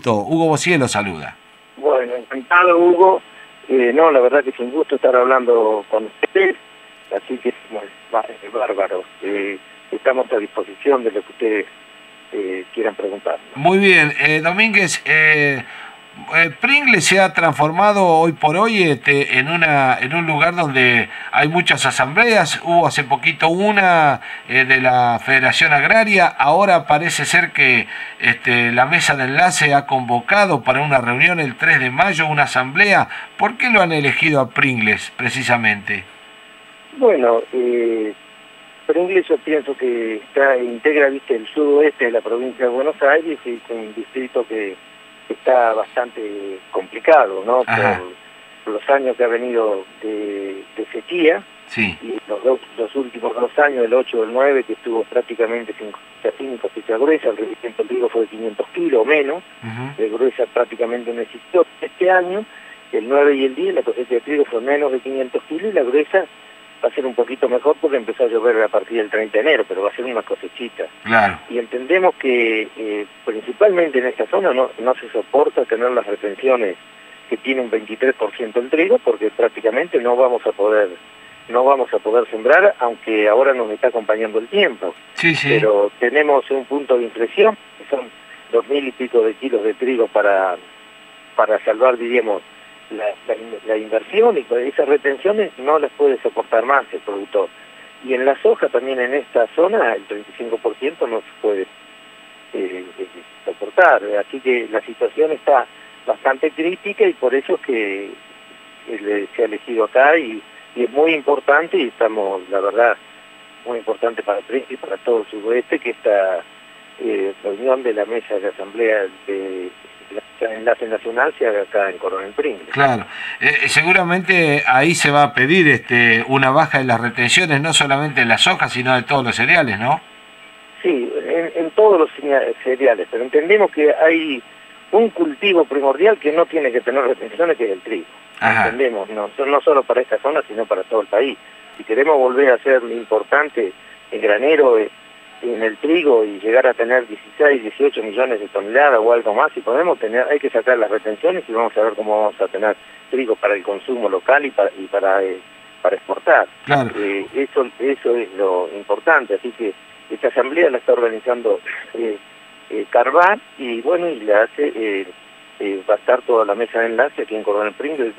gusto. Hugo Bossier lo saluda. Bueno, encantado, Hugo. No, la verdad que es un gusto estar hablando con ustedes, así que bueno, es bárbaro. Estamos a disposición de lo que ustedes quieran preguntar. Muy bien, Domínguez, Pringles se ha transformado hoy por hoy en un lugar donde hay muchas asambleas. Hubo hace poquito una de la Federación Agraria. Ahora parece ser que la mesa de enlace ha convocado para una reunión el 3 de mayo, una asamblea. ¿Por qué lo han elegido a Pringles precisamente? Bueno, Pringles yo pienso que integra, viste, el sudoeste de la provincia de Buenos Aires, y es un distrito que está bastante complicado, ¿no? Por los años que ha venido de sequía. Sí. Y los últimos 2 años, el 8 o el 9, que estuvo prácticamente sin cosecha gruesa. El rendimiento del trigo fue de 500 kilos o menos, de gruesa prácticamente no existió. Este año, el 9 y el 10, la cosecha de trigo fue menos de 500 kilos, y la gruesa va a ser un poquito mejor porque empezó a llover a partir del 30 de enero, pero va a ser una cosechita. Claro. Y entendemos que principalmente en esta zona no se soporta tener las retenciones que tiene un 23% el trigo, porque prácticamente no vamos a poder sembrar, aunque ahora nos está acompañando el tiempo. Sí, sí. Pero tenemos un punto de inflexión, que son 2.000 y pico de kilos de trigo para salvar, diríamos, la inversión, y esas retenciones no las puede soportar más el productor. Y en la soja también, en esta zona, el 35% no se puede soportar. Así que la situación está bastante crítica, y por eso es que se ha elegido acá, y es muy importante, y estamos, la verdad, muy importante para Pringles y para todo el sudoeste, que esta reunión de la mesa de asamblea de la enlace nacional se haga acá en Coronel Pringles. Claro, seguramente ahí se va a pedir una baja de las retenciones, no solamente de la soja, sino de todos los cereales, ¿no? Sí, en todos los cereales, pero entendemos que hay un cultivo primordial que no tiene que tener retenciones, que es el trigo. Ajá. Entendemos, no solo para esta zona, sino para todo el país. Si queremos volver a ser importante en granero, en el trigo, y llegar a tener 16, 18 millones de toneladas o algo más, hay que sacar las retenciones, y vamos a ver cómo vamos a tener trigo para el consumo local y para exportar. Claro. Eso es lo importante, así que esta asamblea la está organizando Carván, y bueno, y la hace, va a estar toda la mesa de enlace aquí en Coronel Pringles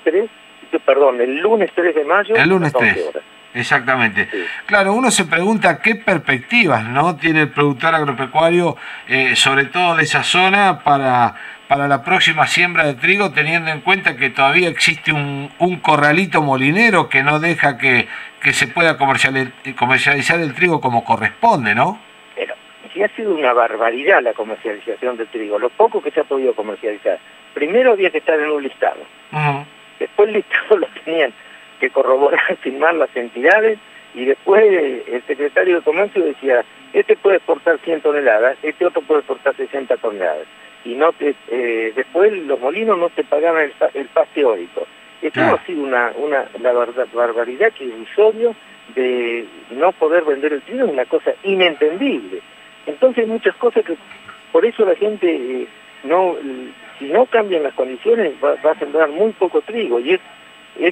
el lunes 3 de mayo. El lunes 3. Exactamente. Sí. Claro, uno se pregunta qué perspectivas, ¿no?, tiene el productor agropecuario, sobre todo de esa zona, para la próxima siembra de trigo, teniendo en cuenta que todavía existe un corralito molinero que no deja que se pueda comercializar el trigo como corresponde, ¿no? Pero sí ha sido una barbaridad la comercialización del trigo, lo poco que se ha podido comercializar. Primero había que estar en un listado. Después el listado lo tenían que corroborar, firmar las entidades, y después el secretario de Comercio decía, este puede exportar 100 toneladas, este otro puede exportar 60 toneladas. Y después los molinos no te pagaban el paz teórico. Esto ha sido la barbaridad que irrisorio de no poder vender el trigo, es una cosa inentendible. Entonces muchas cosas que, por eso la gente, si no cambian las condiciones, va a sembrar muy poco trigo, y es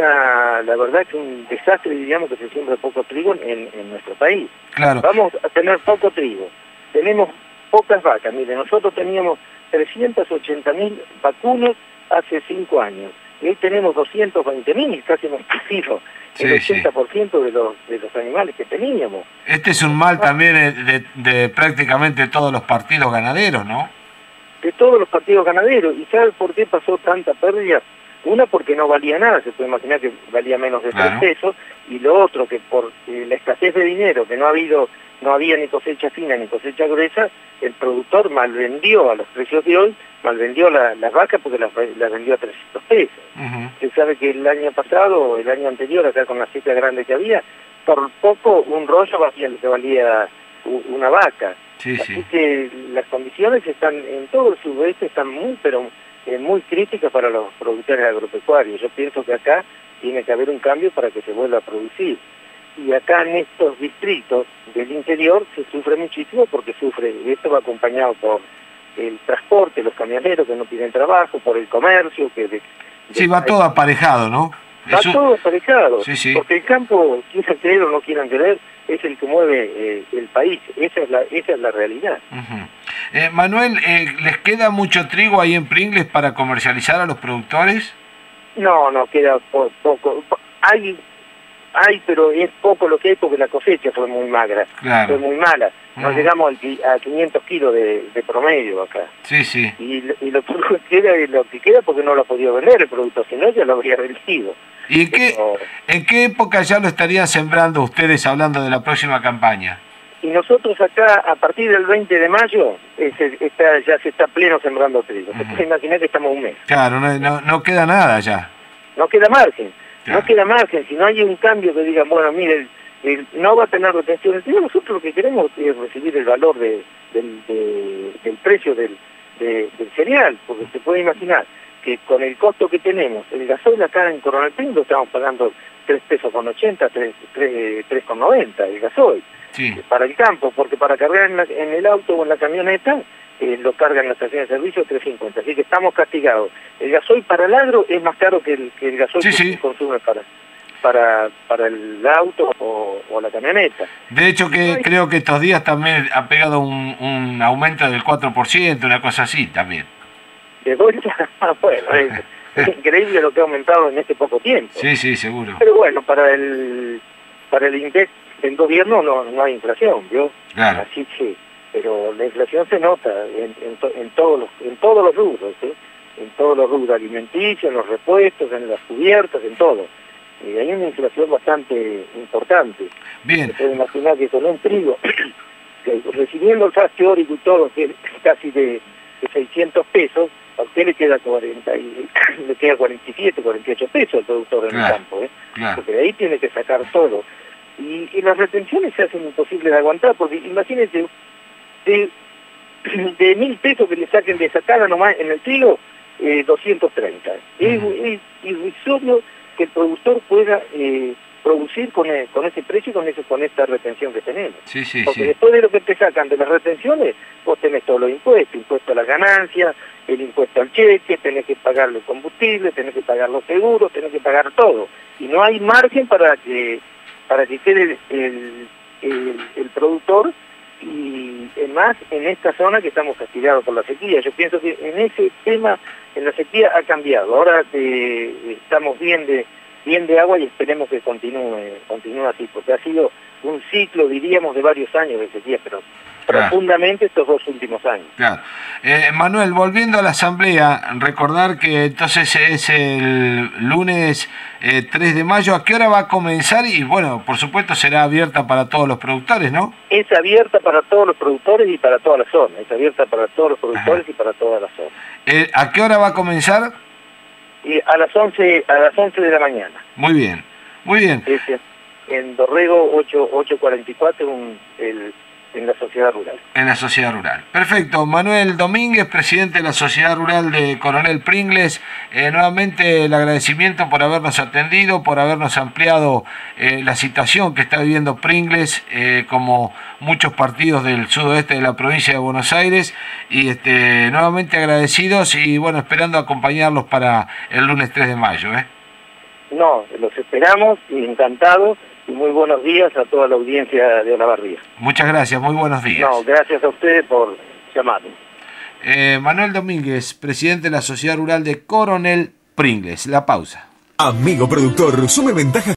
la verdad que un desastre, diríamos, que se siembra poco trigo en nuestro país. Claro. Vamos a tener poco trigo, tenemos pocas vacas. Mire, nosotros teníamos 380.000 vacunos hace 5 años, y hoy tenemos 220.000, casi hemos perdido el 80% de los animales que teníamos. Este es un mal también de prácticamente todos los partidos ganaderos, ¿no? De todos los partidos ganaderos. ¿Y sabe por qué pasó tanta pérdida? Una, porque no valía nada, se puede imaginar que valía menos de 3 pesos, y lo otro, que por la escasez de dinero, que no había ni cosecha fina ni cosecha gruesa, el productor malvendió a los precios de hoy, malvendió las vacas porque las vendió a 300 pesos. Usted sabe que el año pasado, el año anterior, acá con la sequía grande que había, por poco un rollo valía una vaca. Así que las condiciones están en todo el sudoeste, están muy críticas para los productores agropecuarios. Yo pienso que acá tiene que haber un cambio para que se vuelva a producir. Y acá en estos distritos del interior se sufre muchísimo, porque esto va acompañado el transporte, los camioneros que no tienen trabajo, por el comercio, sí, va todo aparejado, ¿no? Va todo aparejado, sí, sí. Porque el campo, quieran creer o no quieran creer, es el que mueve el país, esa es la realidad. Manuel, ¿les queda mucho trigo ahí en Pringles para comercializar a los productores? No, queda poco. Hay, pero es poco lo que hay porque la cosecha fue muy magra, fue muy mala. No llegamos a 500 kilos de promedio acá. Sí, sí. Y lo que queda porque no lo ha podido vender el producto, si no ya lo habría vendido. ¿Y en qué época ya lo estarían sembrando ustedes, hablando de la próxima campaña? Y nosotros acá, a partir del 20 de mayo, ya se está pleno sembrando trigo. Se puede imaginar que estamos un mes. Claro, no queda nada ya. No queda margen. Claro. No queda margen. Si no hay un cambio que digan, bueno, mire, no va a tener retención el trigo, nosotros lo que queremos es recibir el valor del precio del cereal, porque se puede imaginar que con el costo que tenemos, el gasoil acá en Coronel Pringles lo estamos pagando 3 pesos con 80, 3,90 el gasoil. Sí. Para el campo, porque para cargar en el auto o en la camioneta, lo cargan en la estación de servicio 3.50, así que estamos castigados. El gasoil para el agro es más caro que el gasoil que se consume para el auto o la camioneta. De hecho, creo que estos días también ha pegado un aumento del 4%, una cosa así también. De vuelta, bueno, es increíble lo que ha aumentado en este poco tiempo. Sí, seguro. Pero bueno, para el INDEC del gobierno no hay inflación, ¿vio? Claro. Así que, pero la inflación se nota en todos los rubros, ¿sí? En todos los rubros alimenticios, en los repuestos, en las cubiertas, en todo. Y hay una inflación bastante importante. Bien. Se puede imaginar que con un trigo, recibiendo el gas teórico y todo, que es casi de 600 pesos, a usted le queda 47, 48 pesos al productor en el campo, Claro. Porque de ahí tiene que sacar todo. Y las retenciones se hacen imposibles de aguantar, porque imagínense, de 1.000 pesos que le saquen de sacada nomás en el trigo, 230. Es irrisorio que el productor pueda producir con ese precio y con esta retención que tenemos. Porque después de lo que te sacan de las retenciones, vos tenés todos los impuestos a la ganancia, el impuesto al cheque, tenés que pagar el combustible, tenés que pagar los seguros, tenés que pagar todo. Y no hay margen para que quede el productor, y más en esta zona que estamos castigados por la sequía. Yo pienso que en ese tema, en la sequía ha cambiado. Ahora estamos bien de agua y esperemos que continúe así, porque ha sido un ciclo, diríamos, de varios años de sequía, pero profundamente estos 2 últimos años. Claro. Manuel, volviendo a la asamblea, recordar que entonces es el lunes 3 de mayo. ¿A qué hora va a comenzar? Y bueno, por supuesto será abierta para todos los productores, ¿no? Es abierta para todos los productores y para toda la zona. Es abierta para todos los productores y para toda la zona. ¿A qué hora va a comenzar? A las 11 de la mañana. Muy bien. En Dorrego 844, en la sociedad rural. En la sociedad rural. Perfecto. Manuel Domínguez, presidente de la sociedad rural de Coronel Pringles, nuevamente el agradecimiento por habernos atendido, por habernos ampliado la situación que está viviendo Pringles, como muchos partidos del sudoeste de la provincia de Buenos Aires, y nuevamente agradecidos y bueno, esperando acompañarlos para el lunes 3 de mayo. No, los esperamos y encantados. Y muy buenos días a toda la audiencia de Olavarría. Muchas gracias, muy buenos días. No, gracias a ustedes por llamarme. Manuel Domínguez, presidente de la Sociedad Rural de Coronel Pringles. La pausa. Amigo productor, sume ventajas